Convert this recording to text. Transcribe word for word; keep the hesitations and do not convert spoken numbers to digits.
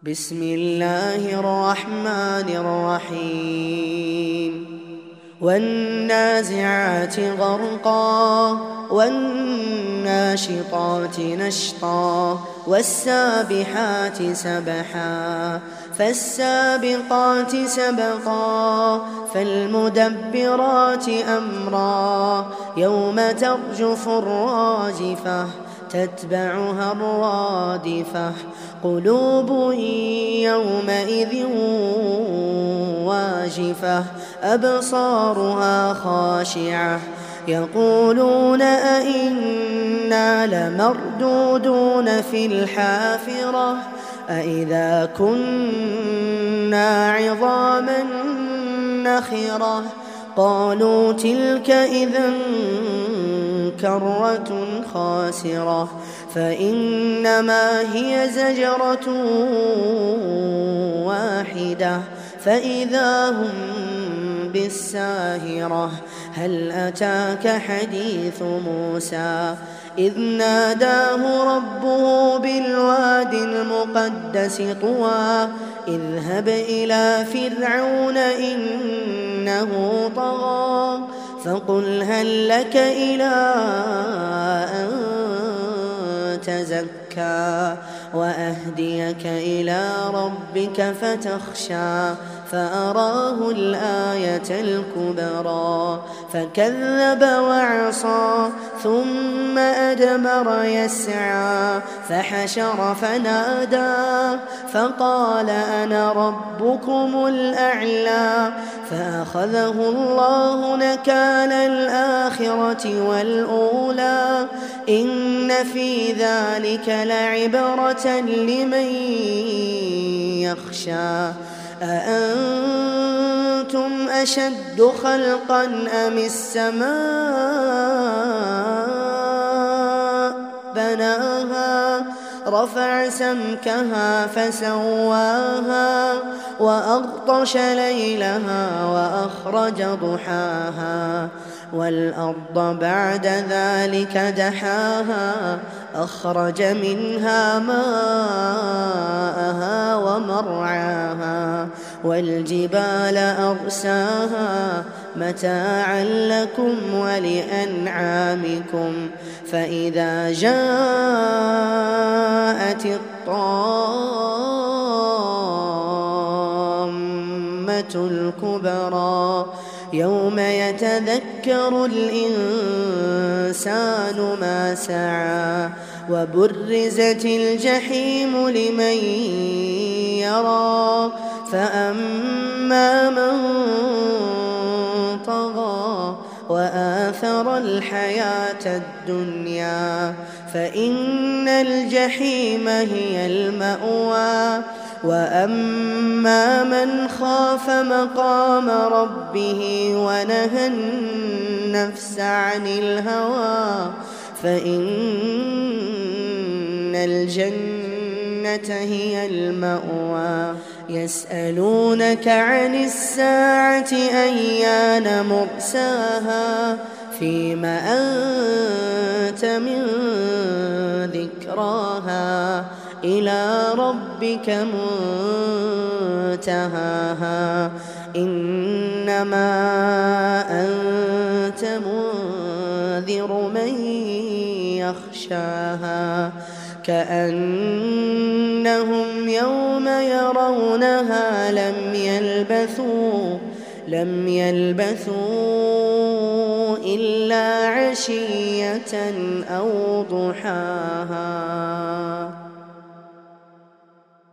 بسم الله الرحمن الرحيم والنازعات غرقا والناشطات نشطا والسابحات سبحا فالسابقات سبقا فالمدبرات أمرا يوم ترجف الراجفة تتبعها الرادفة قلوب يومئذ واجفة أبصارها خاشعة يقولون أئنا لمردودون في الحافرة أئذا كنا عظاما نخرة قالوا تلك إذا كرة خاسرة فإنما هي زجرة واحدة فإذا هم بالساهرة هل أتاك حديث موسى إذ ناداه ربه بالواد المقدس طوى اذهب إلى فرعون إنه طغى فقل هل لك إلى أن تزكى وأهديك إلى ربك فتخشى فأراه الآية الكبرى فكذب وعصى ثم أدبر يسعى فحشر فنادى فقال أنا ربكم الأعلى فأخذه الله نكال الآخرة والأولى إن في ذلك لعبرة لمن يخشى أأنتم أشد خلقا أم السماء بناها رفع سمكها فسواها وأغطش ليلها وأخرج ضحاها والأرض بعد ذلك دحاها أخرج منها ماءها ومرعاها والجبال أرساها متاعا لكم ولأنعامكم فإذا جاءت الطامة الكبرى يوم يتذكر الإنسان ما سعى وبرزت الجحيم لمن يرى فأما من طغى وآثر الحياة الدنيا فإن الجحيم هي المأوى وأما من خاف مقام ربه ونهى النفس عن الهوى فإن الجنة هي المأوى يسألونك عن الساعة أيان مرساها فيم أنت من ذكراها إلى ربك منتهاها إنما أنت منذر من يخشاها كأنهم يوم يرونها لم يلبثوا لم يلبثوا إلا عشية أو ضحاها.